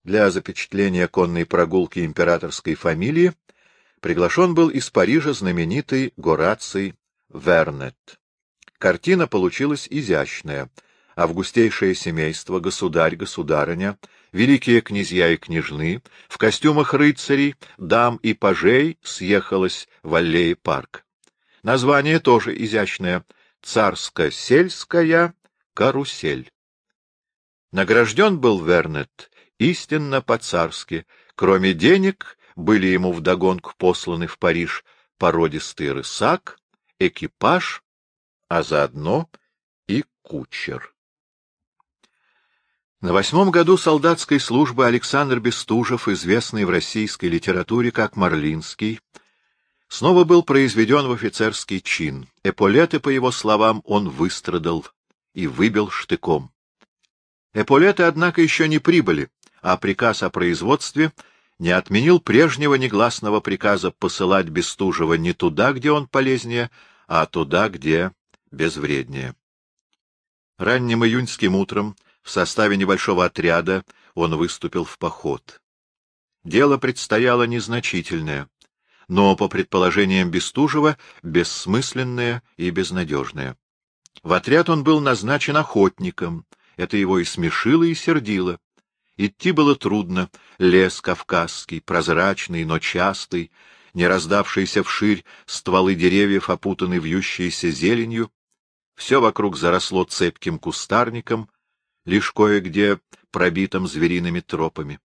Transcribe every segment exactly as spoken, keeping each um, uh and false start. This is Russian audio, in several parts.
Для запечатления конной прогулки императорской фамилии приглашен был из Парижа знаменитый Гораций Вернет. Картина получилась изящная. Августейшее семейство, государь, государыня, великие князья и княжны в костюмах рыцарей, дам и пажей съехалось в аллее парк. Название тоже изящное — «Царско-сельская карусель». Награжден был Вернет истинно по-царски. Кроме денег были ему вдогонку посланы в Париж породистый рысак, экипаж, а заодно и кучер. На восьмом году солдатской службы Александр Бестужев, известный в российской литературе как Марлинский, снова был произведен в офицерский чин. Эполеты, по его словам, он выстрадал и выбил штыком. Эполеты, однако, еще не прибыли, а приказ о производстве не отменил прежнего негласного приказа посылать Бестужева не туда, где он полезнее, а туда, где безвреднее. Ранним июньским утром в составе небольшого отряда он выступил в поход. Дело предстояло незначительное, но, по предположениям Бестужева, бессмысленное и безнадежное. В отряд он был назначен охотником, это его и смешило, и сердило. Идти было трудно, лес кавказский, прозрачный, но частый, не раздавшиеся вширь стволы деревьев опутаны вьющейся зеленью, все вокруг заросло цепким кустарником, лишь кое-где пробитым звериными тропами.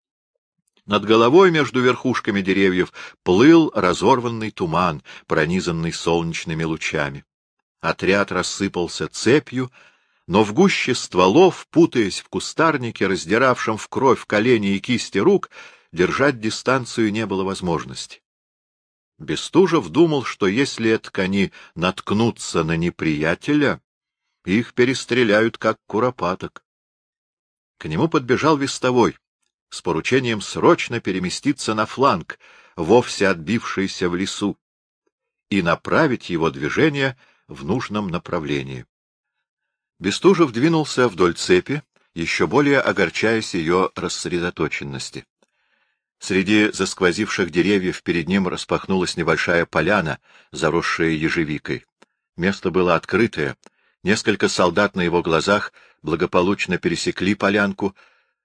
Над головой между верхушками деревьев плыл разорванный туман, пронизанный солнечными лучами. Отряд рассыпался цепью, но в гуще стволов, путаясь в кустарнике, раздиравшем в кровь колени и кисти рук, держать дистанцию не было возможности. Бестужев думал, что если этак они наткнутся на неприятеля, их перестреляют, как куропаток. К нему подбежал вестовой с поручением срочно переместиться на фланг, вовсе отбившийся в лесу, и направить его движение в нужном направлении. Бестужев двинулся вдоль цепи, еще более огорчаясь ее рассредоточенности. Среди засквозивших деревьев перед ним распахнулась небольшая поляна, заросшая ежевикой. Место было открытое. Несколько солдат на его глазах благополучно пересекли полянку,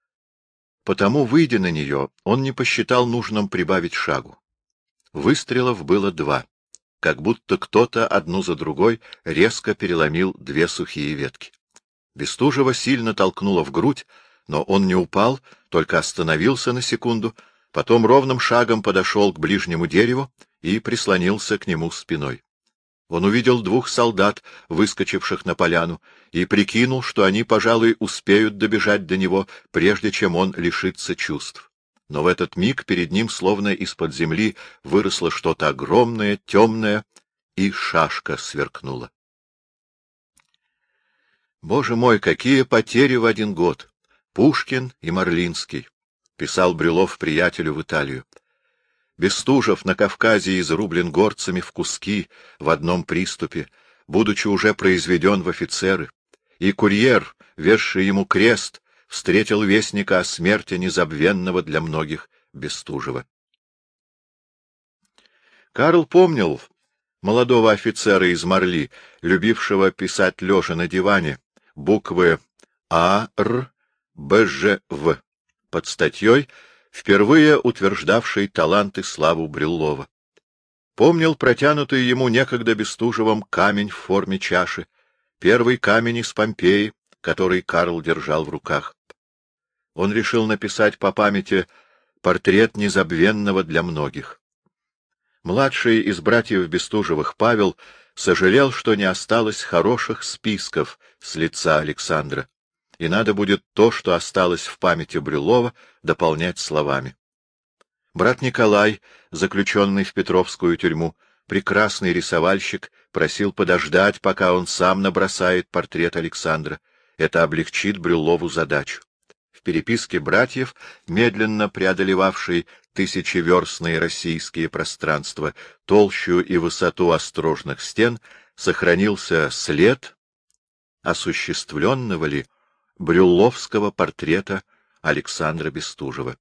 потому, выйдя на нее, он не посчитал нужным прибавить шагу. Выстрелов было два, как будто кто-то одну за другой резко переломил две сухие ветки. Бестужева сильно толкнуло в грудь, но он не упал, только остановился на секунду, потом ровным шагом подошел к ближнему дереву и прислонился к нему спиной. Он увидел двух солдат, выскочивших на поляну, и прикинул, что они, пожалуй, успеют добежать до него, прежде чем он лишится чувств. Но в этот миг перед ним, словно из-под земли, выросло что-то огромное, темное, и шашка сверкнула. «Боже мой, какие потери в один год! Пушкин и Марлинский!» — писал Брюлов приятелю в Италию. Бестужев на Кавказе изрублен горцами в куски в одном приступе, будучи уже произведен в офицеры, и курьер, везший ему крест, встретил вестника о смерти незабвенного для многих Бестужева. Карл помнил молодого офицера из Марли, любившего писать лежа на диване буквы А, Р, Б, Ж, В под статьей, впервые утверждавший талант и славу Брюллова. Помнил протянутый ему некогда Бестужевым камень в форме чаши, первый камень из Помпеи, который Карл держал в руках. Он решил написать по памяти портрет незабвенного для многих. Младший из братьев Бестужевых Павел сожалел, что не осталось хороших списков с лица Александра, и надо будет то, что осталось в памяти Брюллова, дополнять словами. Брат Николай, заключенный в Петровскую тюрьму, прекрасный рисовальщик, просил подождать, пока он сам набросает портрет Александра. Это облегчит Брюллову задачу. В переписке братьев, медленно преодолевавшей тысячеверстные российские пространства, толщу и высоту острожных стен, сохранился след осуществленного ли брюлловского портрета Александра Бестужева.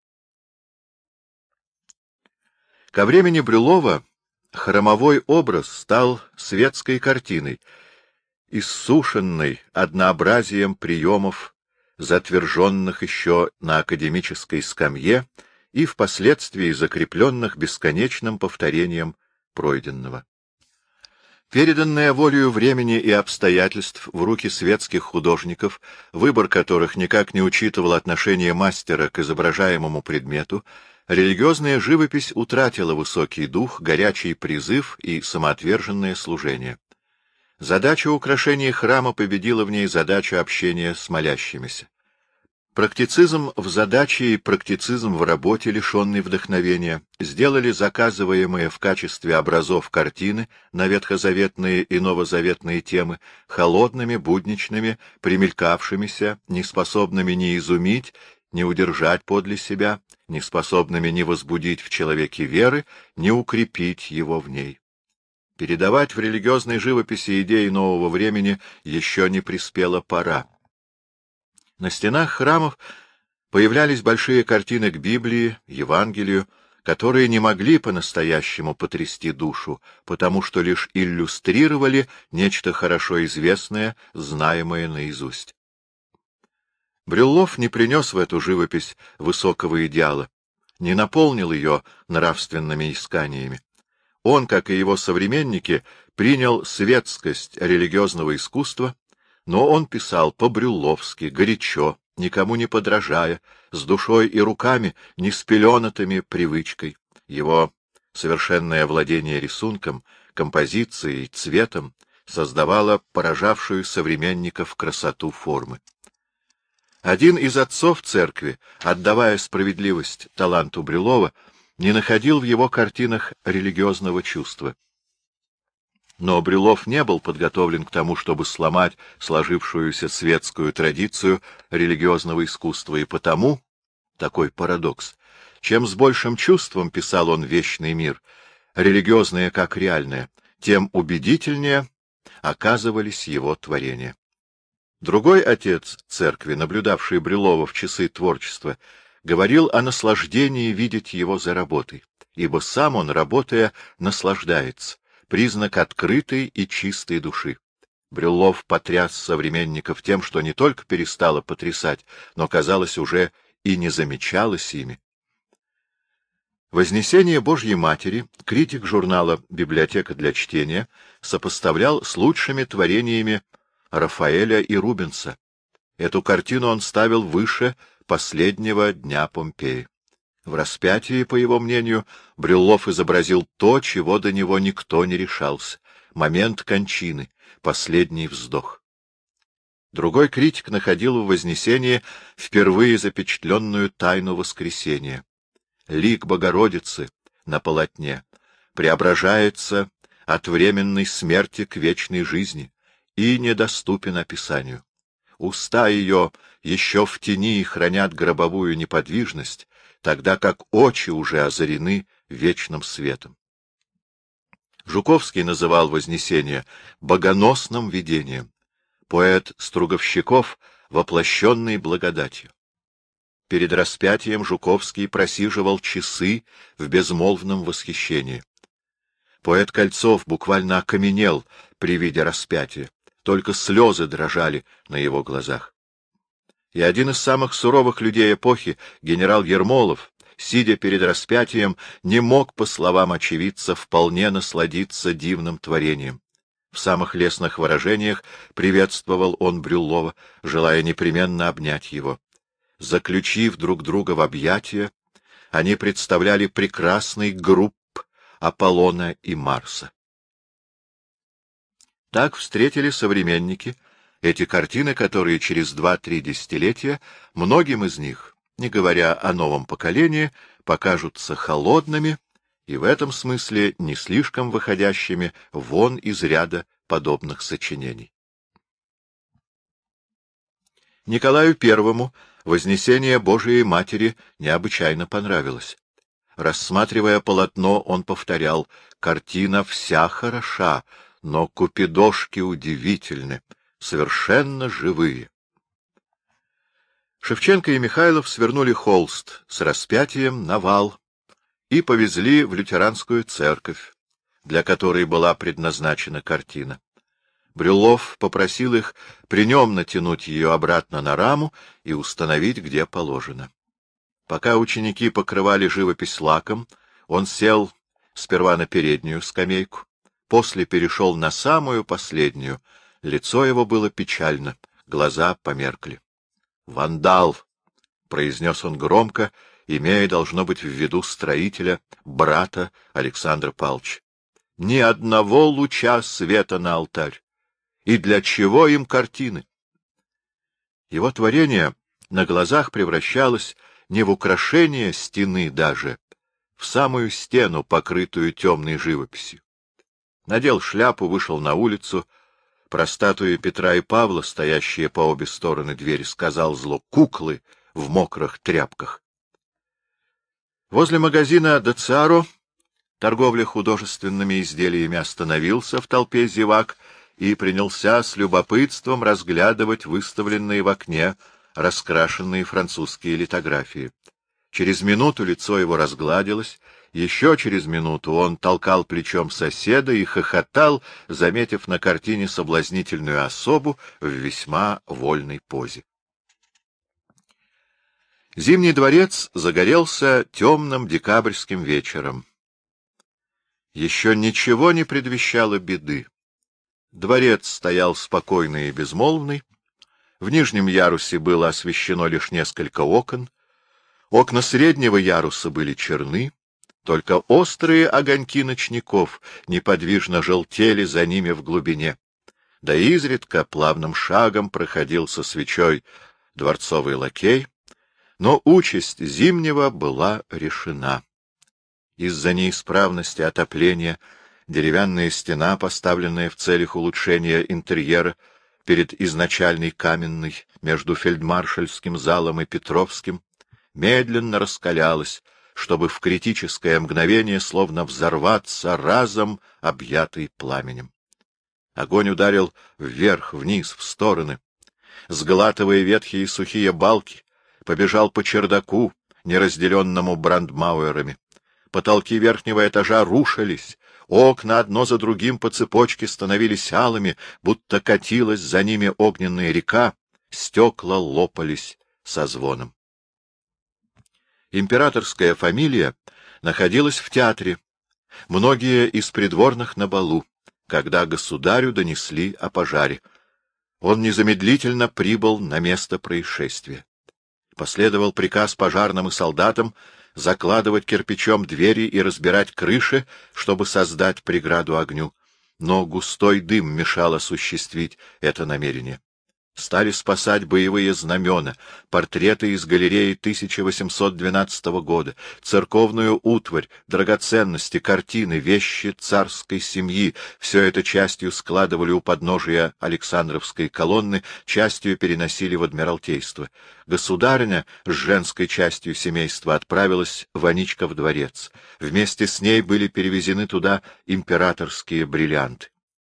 Ко времени Брюллова хромовой образ стал светской картиной, иссушенной однообразием приемов, затверженных еще на академической скамье и впоследствии закрепленных бесконечным повторением пройденного. Переданная волею времени и обстоятельств в руки светских художников, выбор которых никак не учитывал отношение мастера к изображаемому предмету, религиозная живопись утратила высокий дух, горячий призыв и самоотверженное служение. Задача украшения храма победила в ней задачу общения с молящимися. Практицизм в задаче и практицизм в работе, лишенный вдохновения, сделали заказываемые в качестве образов картины на ветхозаветные и новозаветные темы холодными, будничными, примелькавшимися, неспособными ни изумить, ни удержать подле себя, неспособными ни возбудить в человеке веры, ни укрепить его в ней. Передавать в религиозной живописи идеи нового времени еще не приспела пора. На стенах храмов появлялись большие картины к Библии, Евангелию, которые не могли по-настоящему потрясти душу, потому что лишь иллюстрировали нечто хорошо известное, знаемое наизусть. Брюллов не принес в эту живопись высокого идеала, не наполнил ее нравственными исканиями. Он, как и его современники, принял светскость религиозного искусства, но он писал по-брюлловски, горячо, никому не подражая, с душой и руками, не спеленатыми привычкой. Его совершенное владение рисунком, композицией, цветом создавало поражавшую современников красоту формы. Один из отцов церкви, отдавая справедливость таланту Брюллова, не находил в его картинах религиозного чувства. Но Брюллов не был подготовлен к тому, чтобы сломать сложившуюся светскую традицию религиозного искусства, и потому такой парадокс. Чем с большим чувством писал он вечный мир, религиозное как реальное, тем убедительнее оказывались его творения. Другой отец церкви, наблюдавший Брюллова в часы творчества, говорил о наслаждении видеть его за работой, ибо сам он, работая, наслаждается, признак открытой и чистой души. Брюллов потряс современников тем, что не только перестало потрясать, но, казалось, уже и не замечалось ими. «Вознесение Божьей Матери» критик журнала «Библиотека для чтения» сопоставлял с лучшими творениями Рафаэля и Рубенса. Эту картину он ставил выше последнего дня Помпеи. В распятии, по его мнению, Брюллов изобразил то, чего до него никто не решался — момент кончины, последний вздох. Другой критик находил в Вознесении впервые запечатленную тайну воскресения. Лик Богородицы на полотне преображается от временной смерти к вечной жизни и недоступен описанию. Уста ее еще в тени хранят гробовую неподвижность, тогда как очи уже озарены вечным светом. Жуковский называл Вознесение богоносным видением, поэт Струговщиков — воплощенной благодатью. Перед распятием Жуковский просиживал часы в безмолвном восхищении. Поэт Кольцов буквально окаменел при виде распятия, только слезы дрожали на его глазах. И один из самых суровых людей эпохи, генерал Ермолов, сидя перед распятием, не мог, по словам очевидца, вполне насладиться дивным творением. В самых лестных выражениях приветствовал он Брюллова, желая непременно обнять его. Заключив друг друга в объятия, они представляли прекрасный групп Аполлона и Марса. Так встретили современники эти картины, которые через два-три десятилетия многим из них, не говоря о новом поколении, покажутся холодными и в этом смысле не слишком выходящими вон из ряда подобных сочинений. Николаю Первому Вознесение Божией Матери необычайно понравилось. Рассматривая полотно, он повторял: «Картина вся хороша, но купидошки удивительны, совершенно живые». Шевченко и Михайлов свернули холст с распятием на вал и повезли в лютеранскую церковь, для которой была предназначена картина. Брюллов попросил их при нем натянуть ее обратно на раму и установить, где положено. Пока ученики покрывали живопись лаком, он сел сперва на переднюю скамейку, после перешел на самую последнюю. Лицо его было печально, глаза померкли. «Вандал!» — произнес он громко, имея, должно быть, в виду строителя, брата Александра Павловича. «Ни одного луча света на алтарь! И для чего им картины?» Его творение на глазах превращалось не в украшение стены даже, в самую стену, покрытую темной живописью. Надел шляпу, вышел на улицу. Про статуи Петра и Павла, стоящие по обе стороны двери, сказал зло: «Куклы в мокрых тряпках». Возле магазина «Децаро», торговля художественными изделиями, остановился в толпе зевак и принялся с любопытством разглядывать выставленные в окне раскрашенные французские литографии. Через минуту лицо его разгладилось, еще через минуту он толкал плечом соседа и хохотал, заметив на картине соблазнительную особу в весьма вольной позе. Зимний дворец загорелся темным декабрьским вечером. Еще ничего не предвещало беды. Дворец стоял спокойный и безмолвный. В нижнем ярусе было освещено лишь несколько окон. Окна среднего яруса были черны, только острые огоньки ночников неподвижно желтели за ними в глубине. Да изредка плавным шагом проходил со свечой дворцовый лакей, но участь Зимнего была решена. Из-за неисправности отопления деревянная стена, поставленная в целях улучшения интерьера перед изначальной каменной между фельдмаршальским залом и Петровским, медленно раскалялась, чтобы в критическое мгновение словно взорваться разом, объятый пламенем. Огонь ударил вверх, вниз, в стороны. Сглатывая ветхие сухие балки, побежал по чердаку, неразделенному брандмауэрами. Потолки верхнего этажа рушились, окна одно за другим по цепочке становились алыми, будто катилась за ними огненная река, стекла лопались со звоном. Императорская фамилия находилась в театре, многие из придворных на балу, когда государю донесли о пожаре. Он незамедлительно прибыл на место происшествия. Последовал приказ пожарным и солдатам закладывать кирпичом двери и разбирать крыши, чтобы создать преграду огню, но густой дым мешал осуществить это намерение. Стали спасать боевые знамена, портреты из галереи тысяча восемьсот двенадцатого года, церковную утварь, драгоценности, картины, вещи царской семьи. Все это частью складывали у подножия Александровской колонны, частью переносили в Адмиралтейство. Государыня с женской частью семейства отправилась в Аничков дворец. Вместе с ней были перевезены туда императорские бриллианты.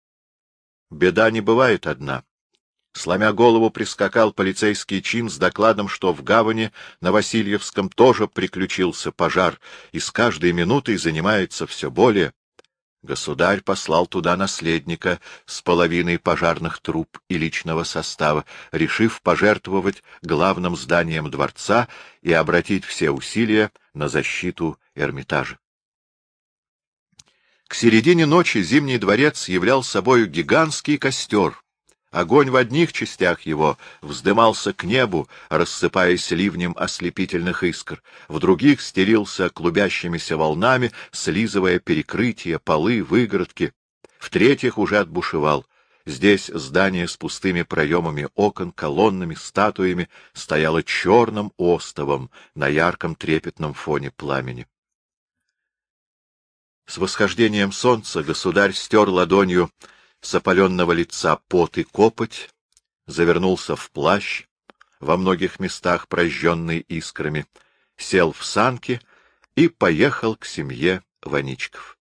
Беда не бывает одна. Сломя голову, прискакал полицейский чин с докладом, что в гавани на Васильевском тоже приключился пожар, и с каждой минутой занимается все более. Государь послал туда наследника с половиной пожарных труб и личного состава, решив пожертвовать главным зданием дворца и обратить все усилия на защиту Эрмитажа. К середине ночи Зимний дворец являл собою гигантский костер. Огонь в одних частях его вздымался к небу, рассыпаясь ливнем ослепительных искр, в других стелился клубящимися волнами, слизывая перекрытия, полы, выгородки, в-третьих уже отбушевал. Здесь здание с пустыми проемами окон, колоннами, статуями стояло черным остовом на ярком трепетном фоне пламени. С восхождением солнца государь стер ладонью с опаленного лица пот и копоть, завернулся в плащ, во многих местах прожженный искрами, сел в санки и поехал к семье Ваничков.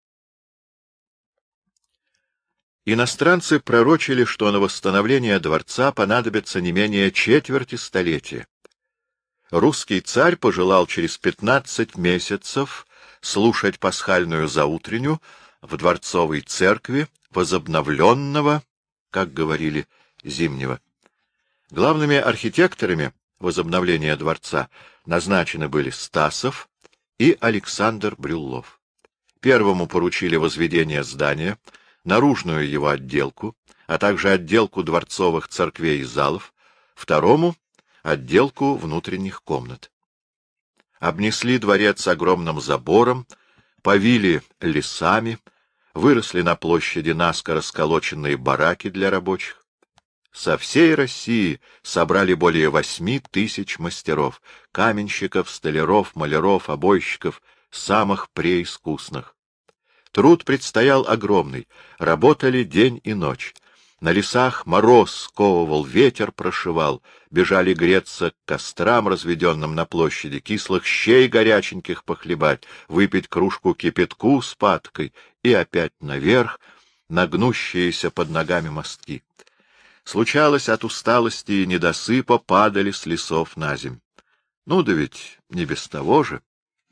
Иностранцы пророчили, что на восстановление дворца понадобится не менее четверти столетия. русский царь пожелал через пятнадцать месяцев слушать пасхальную заутренню в дворцовой церкви возобновленного, как говорили, Зимнего. Главными архитекторами возобновления дворца назначены были Стасов и Александр Брюллов. Первому поручили возведение здания, наружную его отделку, а также отделку дворцовых церквей и залов, второму — отделку внутренних комнат. Обнесли дворец огромным забором, повили лесами, выросли на площади наскоро сколоченные бараки для рабочих. Со всей России собрали более восьми тысяч мастеров, каменщиков, столяров, маляров, обойщиков, самых преискусных. Труд предстоял огромный, работали день и ночь. На лесах мороз сковывал, ветер прошивал, бежали греться к кострам, разведенным на площади, кислых щей горяченьких похлебать, выпить кружку кипятку с паткой и опять наверх, на гнущиеся под ногами мостки. Случалось, от усталости и недосыпа падали с лесов наземь. Ну да ведь не без того же.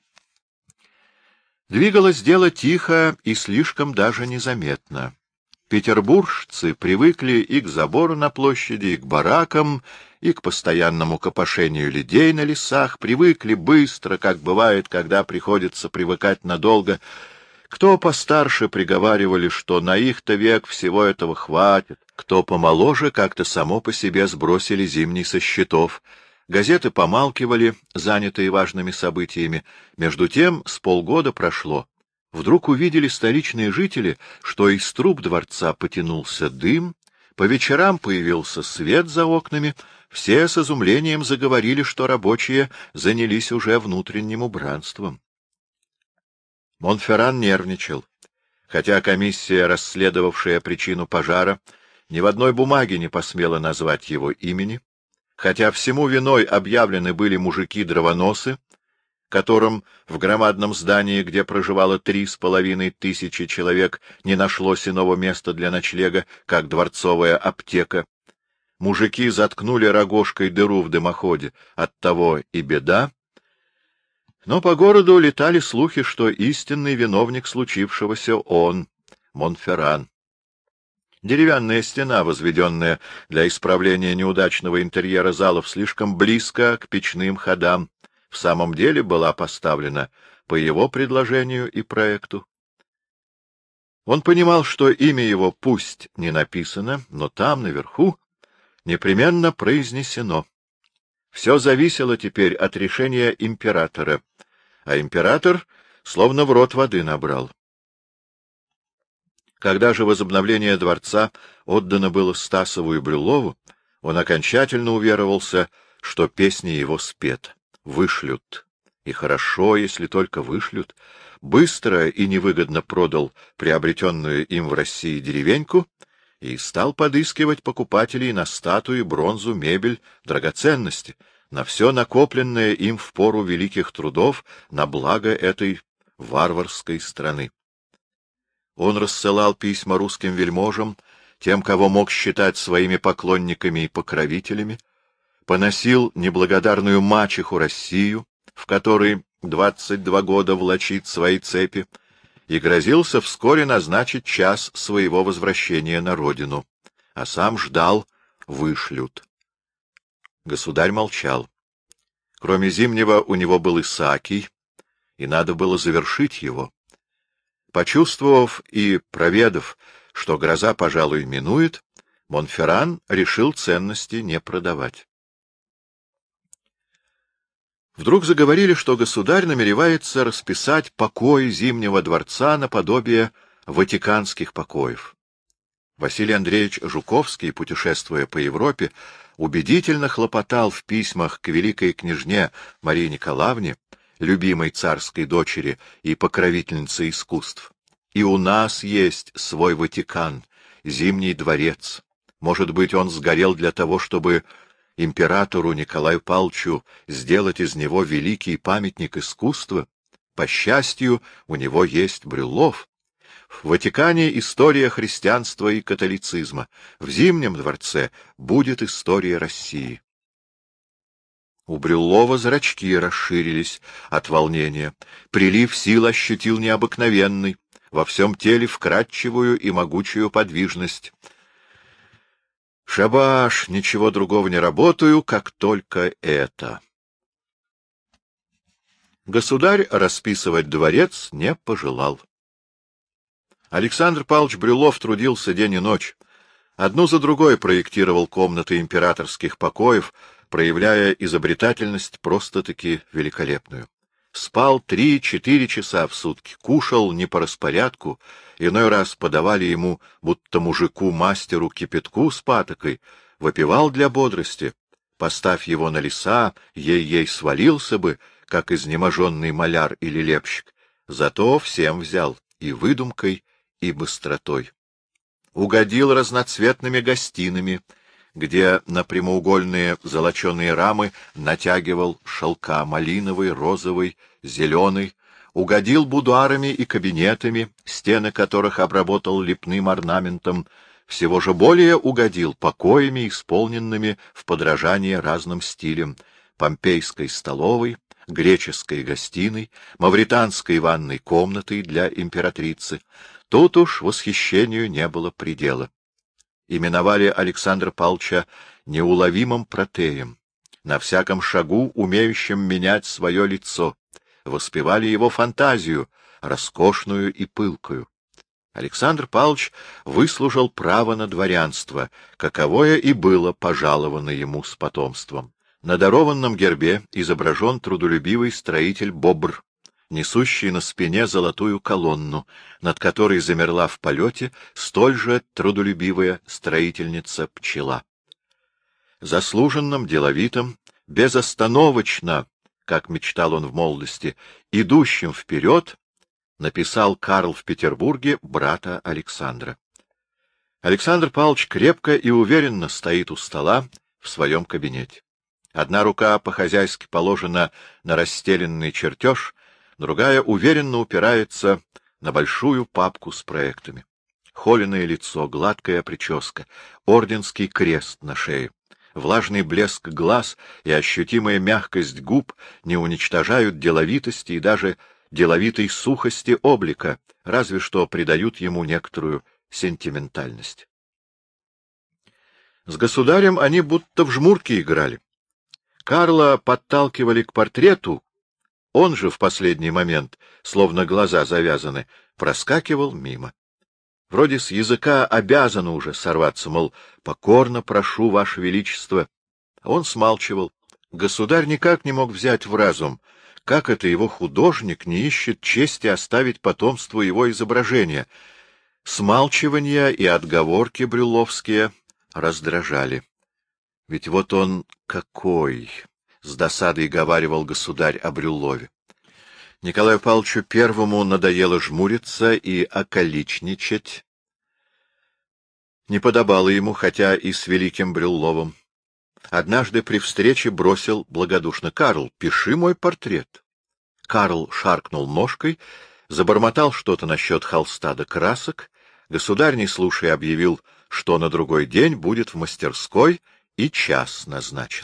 Двигалось дело тихо и слишком даже незаметно. Петербуржцы привыкли и к забору на площади, и к баракам, и к постоянному копошению людей на лесах, привыкли быстро, как бывает, когда приходится привыкать надолго. Кто постарше приговаривали, что на их-то век всего этого хватит, кто помоложе как-то само по себе сбросили зимний со счетов. Газеты помалкивали, занятые важными событиями. Между тем с полгода прошло. Вдруг увидели столичные жители, что из труб дворца потянулся дым, по вечерам появился свет за окнами, все с изумлением заговорили, что рабочие занялись уже внутренним убранством. Монферран нервничал. Хотя комиссия, расследовавшая причину пожара, ни в одной бумаге не посмела назвать его имени, хотя всему виной объявлены были мужики-дровоносы, которым в громадном здании, где проживало три с половиной тысячи человек, не нашлось иного места для ночлега, как дворцовая аптека. Мужики заткнули рогожкой дыру в дымоходе, оттого и беда. Но по городу летали слухи, что истинный виновник случившегося он, Монферран. Деревянная стена, возведенная для исправления неудачного интерьера залов слишком близко к печным ходам, в самом деле была поставлена по его предложению и проекту. Он понимал, что имя его пусть не написано, но там, наверху, непременно произнесено. Все зависело теперь от решения императора, а император словно в рот воды набрал. Когда же возобновление дворца отдано было Стасову и Брюллову, он окончательно уверовался, что песня его спета. Вышлют. И хорошо, если только вышлют. Быстро и невыгодно продал приобретенную им в России деревеньку и стал подыскивать покупателей на статуи, бронзу, мебель, драгоценности, на все накопленное им в пору великих трудов на благо этой варварской страны. Он рассылал письма русским вельможам, тем, кого мог считать своими поклонниками и покровителями, поносил неблагодарную мачеху Россию, в которой двадцать два года влачит свои цепи, и грозился вскоре назначить час своего возвращения на родину, а сам ждал, вышлют. Государь молчал. Кроме Зимнего у него был Исаакий, и надо было завершить его. Почувствовав и проведав, что гроза, пожалуй, минует, Монферран решил ценности не продавать. Вдруг заговорили, что государь намеревается расписать покои Зимнего дворца наподобие ватиканских покоев. Василий Андреевич Жуковский, путешествуя по Европе, убедительно хлопотал в письмах к великой княжне Марии Николаевне, любимой царской дочери и покровительнице искусств. И у нас есть свой Ватикан, Зимний дворец. Может быть, он сгорел для того, чтобы императору Николаю Павловичу сделать из него великий памятник искусства? По счастью, у него есть Брюллов. В Ватикане история христианства и католицизма. В Зимнем дворце будет история России. У Брюллова зрачки расширились от волнения. Прилив сил ощутил необыкновенный, во всем теле вкрадчивую и могучую подвижность. Шабаш, ничего другого не работаю, как только это. Государь расписывать дворец не пожелал. Александр Павлович Брюллов трудился день и ночь. Одну за другой проектировал комнаты императорских покоев, проявляя изобретательность просто-таки великолепную. Спал три-четыре часа в сутки, кушал не по распорядку, иной раз подавали ему, будто мужику-мастеру, кипятку с патокой, выпивал для бодрости. Поставь его на леса, ей-ей свалился бы, как изнеможенный маляр или лепщик. Зато всем взял и выдумкой, и быстротой. Угодил разноцветными гостинами, где на прямоугольные золоченые рамы натягивал шелка малиновый, розовый, зеленый, угодил будуарами и кабинетами, стены которых обработал лепным орнаментом, всего же более угодил покоями, исполненными в подражании разным стилям, помпейской столовой, греческой гостиной, мавританской ванной комнатой для императрицы. Тут уж восхищению не было предела. Именовали Александра Павловича неуловимым протеем, на всяком шагу умеющим менять свое лицо, воспевали его фантазию, роскошную и пылкую. Александр Павлович выслужил право на дворянство, каковое и было пожаловано ему с потомством. На дарованном гербе изображен трудолюбивый строитель Бобр, несущий на спине золотую колонну, над которой замерла в полете столь же трудолюбивая строительница-пчела. Заслуженным, деловитым, безостановочно, как мечтал он в молодости, идущим вперед, написал Карл в Петербурге брата Александра. Александр Павлович крепко и уверенно стоит у стола в своем кабинете. Одна рука по-хозяйски положена на расстеленный чертеж, другая уверенно упирается на большую папку с проектами. Холеное лицо, гладкая прическа, орденский крест на шее, влажный блеск глаз и ощутимая мягкость губ не уничтожают деловитости и даже деловитой сухости облика, разве что придают ему некоторую сентиментальность. С государем они будто в жмурки играли. Карла подталкивали к портрету, он же в последний момент, словно глаза завязаны, проскакивал мимо. Вроде с языка обязано уже сорваться, мол, покорно прошу, Ваше Величество. Он смалчивал. Государь никак не мог взять в разум, как это его художник не ищет чести оставить потомству его изображения. Смалчивания и отговорки брюлловские раздражали. Ведь вот он какой! — с досадой говаривал государь о Брюллове. Николаю Павловичу Первому надоело жмуриться и околичничать. Не подобало ему, хотя и с великим Брюлловым. Однажды при встрече бросил благодушно: — Карл, пиши мой портрет. Карл шаркнул ножкой, забормотал что-то насчет холста да красок. Государь, не слушая, объявил, что на другой день будет в мастерской, и час назначил.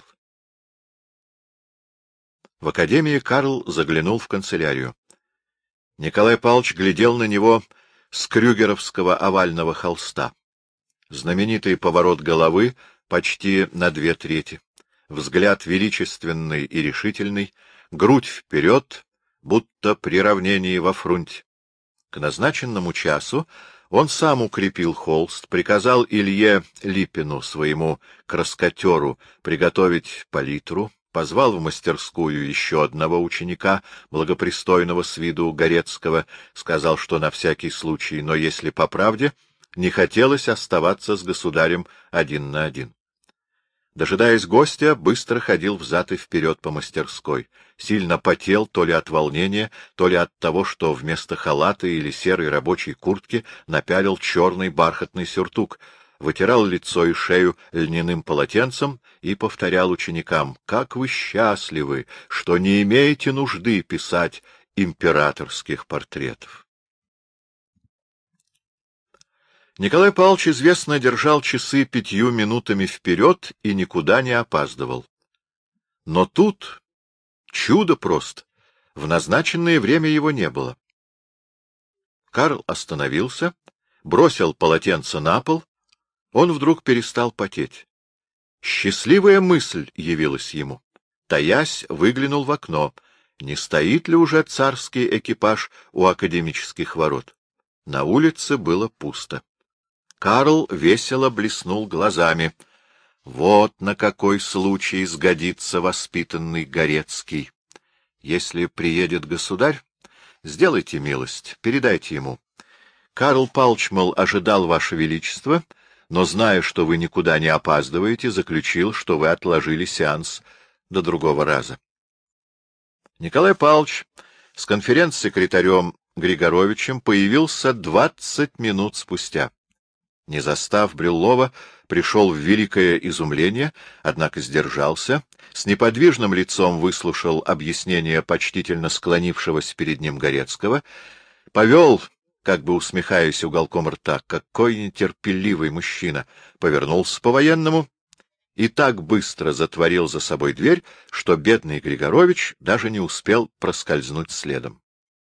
В академии Карл заглянул в канцелярию. Николай Павлович глядел на него с крюгеровского овального холста. Знаменитый поворот головы почти на две трети, взгляд величественный и решительный, грудь вперед, будто при равнении во фрунте. К назначенному часу он сам укрепил холст, приказал Илье Липину, своему краскотеру, приготовить палитру, позвал в мастерскую еще одного ученика, благопристойного с виду Горецкого, сказал, что на всякий случай, но если по правде, не хотелось оставаться с государем один на один. Дожидаясь гостя, быстро ходил взад и вперед по мастерской, сильно потел то ли от волнения, то ли от того, что вместо халата или серой рабочей куртки напялил черный бархатный сюртук, вытирал лицо и шею льняным полотенцем и повторял ученикам: «Как вы счастливы, что не имеете нужды писать императорских портретов!» Николай Павлович, известно, держал часы пятью минутами вперед и никуда не опаздывал. Но тут чудо просто. В назначенное время его не было. Карл остановился, бросил полотенце на пол. Он вдруг перестал потеть. Счастливая мысль явилась ему. Таясь, выглянул в окно. Не стоит ли уже царский экипаж у академических ворот? На улице было пусто. Карл весело блеснул глазами. Вот на какой случай сгодится воспитанный Горецкий. Если приедет государь, сделайте милость, передайте ему. Карл Палыч, мол, ожидал ваше величество, но, зная, что вы никуда не опаздываете, заключил, что вы отложили сеанс до другого раза. Николай Павлович с конференц-секретарем Григоровичем появился двадцать минут спустя. Не застав Брюллова, пришел в великое изумление, однако сдержался, с неподвижным лицом выслушал объяснение почтительно склонившегося перед ним Горецкого, повел, как бы усмехаясь уголком рта, какой нетерпеливый мужчина, повернулся по-военному и так быстро затворил за собой дверь, что бедный Григорович даже не успел проскользнуть следом.